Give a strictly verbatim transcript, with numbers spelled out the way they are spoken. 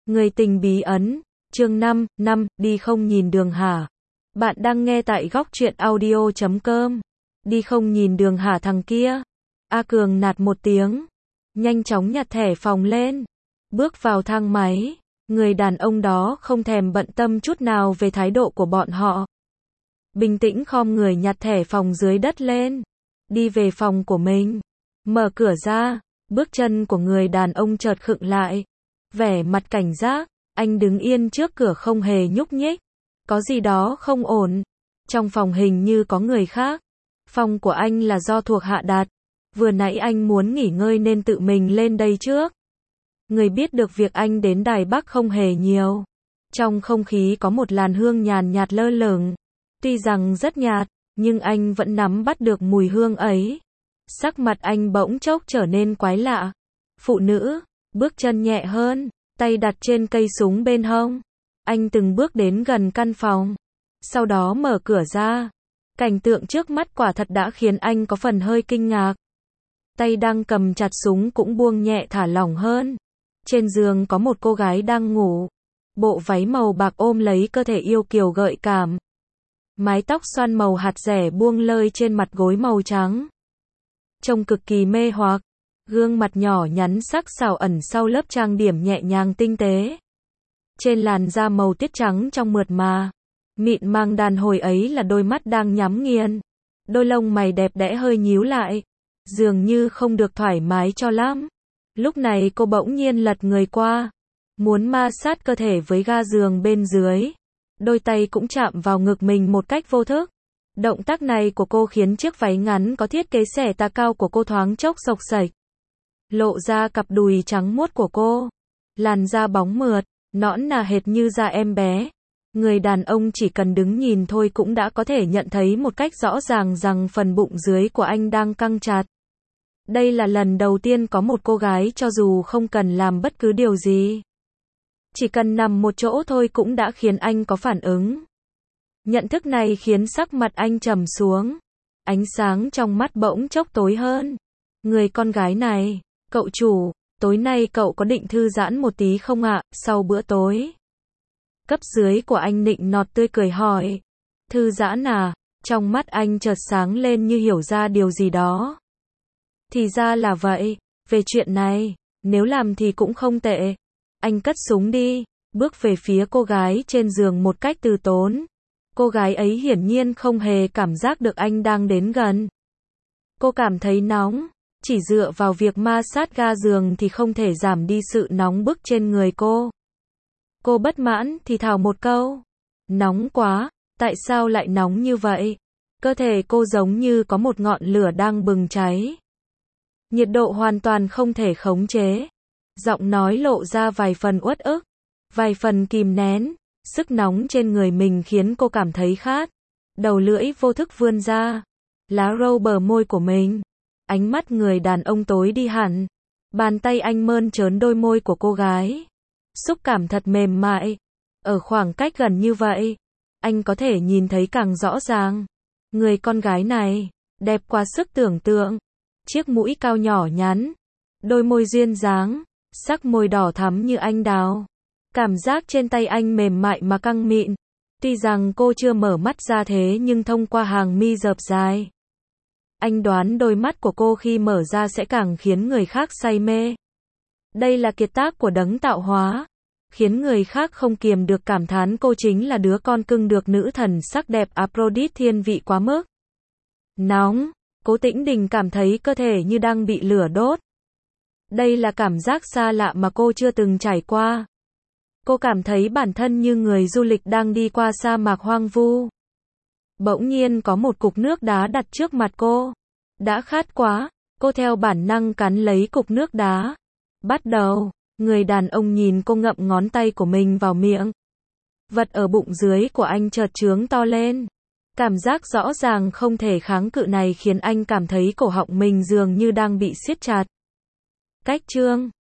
Người tình bí ẩn, chương năm, năm, đi không nhìn đường hả? Bạn đang nghe tại góc truyện audio chấm com. Đi không nhìn đường hả thằng kia? A Cường nạt một tiếng, nhanh chóng nhặt thẻ phòng lên, bước vào thang máy. Người đàn ông đó không thèm bận tâm chút nào về thái độ của bọn họ. Bình tĩnh khom người nhặt thẻ phòng dưới đất lên, đi về phòng của mình. Mở cửa ra, bước chân của người đàn ông chợt khựng lại. Vẻ mặt cảnh giác, anh đứng yên trước cửa không hề nhúc nhích. Có gì đó không ổn. Trong phòng hình như có người khác. Phòng của anh là do thuộc hạ đặt. Vừa nãy anh muốn nghỉ ngơi nên tự mình lên đây trước. Người biết được việc anh đến Đài Bắc không hề nhiều. Trong không khí có một làn hương nhàn nhạt lơ lửng. Tuy rằng rất nhạt, nhưng anh vẫn nắm bắt được mùi hương ấy. Sắc mặt anh bỗng chốc trở nên quái lạ. Phụ nữ, bước chân nhẹ hơn, tay đặt trên cây súng bên hông. Anh từng bước đến gần căn phòng, sau đó mở cửa ra. Cảnh tượng trước mắt quả thật đã khiến anh có phần hơi kinh ngạc. Tay đang cầm chặt súng cũng buông nhẹ thả lỏng hơn. Trên giường có một cô gái đang ngủ. Bộ váy màu bạc ôm lấy cơ thể yêu kiều gợi cảm. Mái tóc xoăn màu hạt dẻ buông lơi trên mặt gối màu trắng. Trông cực kỳ mê hoặc. Gương mặt nhỏ nhắn sắc sảo ẩn sau lớp trang điểm nhẹ nhàng tinh tế. Trên làn da màu tiết trắng trong mượt mà, mịn màng đàn hồi ấy là đôi mắt đang nhắm nghiền. Đôi lông mày đẹp đẽ hơi nhíu lại, dường như không được thoải mái cho lắm. Lúc này cô bỗng nhiên lật người qua, muốn ma sát cơ thể với ga giường bên dưới. Đôi tay cũng chạm vào ngực mình một cách vô thức. Động tác này của cô khiến chiếc váy ngắn có thiết kế xẻ tà cao của cô thoáng chốc xộc xệch, lộ ra cặp đùi trắng muốt của cô. Làn da bóng mượt, nõn nà hệt như da em bé. Người đàn ông chỉ cần đứng nhìn thôi cũng đã có thể nhận thấy một cách rõ ràng rằng phần bụng dưới của anh đang căng chặt. Đây là lần đầu tiên có một cô gái cho dù không cần làm bất cứ điều gì, chỉ cần nằm một chỗ thôi cũng đã khiến anh có phản ứng. Nhận thức này khiến sắc mặt anh trầm xuống. Ánh sáng trong mắt bỗng chốc tối hơn. Người con gái này, cậu chủ, tối nay cậu có định thư giãn một tí không ạ, sau bữa tối? Cấp dưới của anh nịnh nọt tươi cười hỏi. Thư giãn à? Trong mắt anh chợt sáng lên như hiểu ra điều gì đó. Thì ra là vậy, về chuyện này, nếu làm thì cũng không tệ. Anh cất súng đi, bước về phía cô gái trên giường một cách từ tốn. Cô gái ấy hiển nhiên không hề cảm giác được anh đang đến gần. Cô cảm thấy nóng, chỉ dựa vào việc ma sát ga giường thì không thể giảm đi sự nóng bức trên người cô. Cô bất mãn thì thào một câu. Nóng quá, tại sao lại nóng như vậy? Cơ thể cô giống như có một ngọn lửa đang bừng cháy. Nhiệt độ hoàn toàn không thể khống chế. Giọng nói lộ ra vài phần uất ức, vài phần kìm nén. Sức nóng trên người mình khiến cô cảm thấy khát. Đầu lưỡi vô thức vươn ra, lá râu bờ môi của mình. Ánh mắt người đàn ông tối đi hẳn. Bàn tay anh mơn trớn đôi môi của cô gái. Xúc cảm thật mềm mại. Ở khoảng cách gần như vậy, anh có thể nhìn thấy càng rõ ràng. Người con gái này, đẹp quá sức tưởng tượng. Chiếc mũi cao nhỏ nhắn, đôi môi duyên dáng, sắc môi đỏ thắm như anh đào. Cảm giác trên tay anh mềm mại mà căng mịn. Tuy rằng cô chưa mở mắt ra thế nhưng thông qua hàng mi rợp dài, anh đoán đôi mắt của cô khi mở ra sẽ càng khiến người khác say mê. Đây là kiệt tác của đấng tạo hóa, khiến người khác không kiềm được cảm thán cô chính là đứa con cưng được nữ thần sắc đẹp Aphrodite thiên vị quá mức. Nóng, Cố Tĩnh Đình cảm thấy cơ thể như đang bị lửa đốt. Đây là cảm giác xa lạ mà cô chưa từng trải qua. Cô cảm thấy bản thân như người du lịch đang đi qua sa mạc hoang vu. Bỗng nhiên có một cục nước đá đặt trước mặt cô. Đã khát quá, cô theo bản năng cắn lấy cục nước đá. Bắt đầu, người đàn ông nhìn cô ngậm ngón tay của mình vào miệng. Vật ở bụng dưới của anh chợt trướng to lên. Cảm giác rõ ràng không thể kháng cự này khiến anh cảm thấy cổ họng mình dường như đang bị siết chặt. Cách chương